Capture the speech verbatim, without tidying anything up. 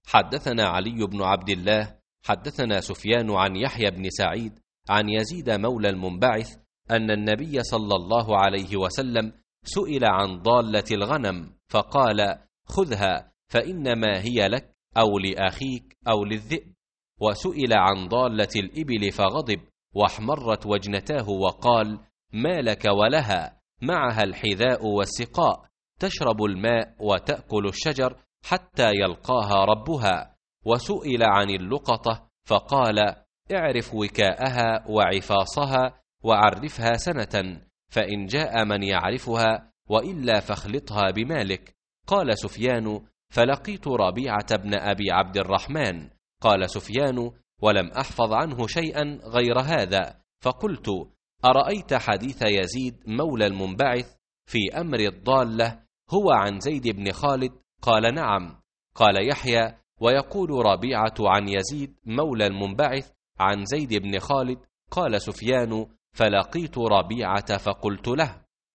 حدثنا علي بن عبد الله حدثنا سفيان عن يحيى بن سعيد عن يزيد مولى المنبعث أن النبي صلى الله عليه وسلم سئل عن ضالة الغنم فقال: خذها فإنما هي لك أو لأخيك أو للذئب. وسئل عن ضالة الإبل فغضب واحمرت وجنتاه وقال: ما لك ولها؟ معها الحذاء والسقاء، تشرب الماء وتأكل الشجر حتى يلقاها ربها. وسئل عن اللقطة فقال: اعرف وكاءها وعفاصها وعرفها سنة، فإن جاء من يعرفها وإلا فاخلطها بمالك. قال سفيان: فلقيت ربيعة بن أبي عبد الرحمن. قال سفيان: ولم أحفظ عنه شيئا غير هذا. فقلت: أرأيت حديث يزيد مولى المنبعث في أمر الضالة هو عن زيد بن خالد؟ قال: نعم. قال يحيى: ويقول ربيعة عن يزيد مولى المنبعث عن زيد بن خالد. قال سفيان: فلقيت ربيعة فقلت له: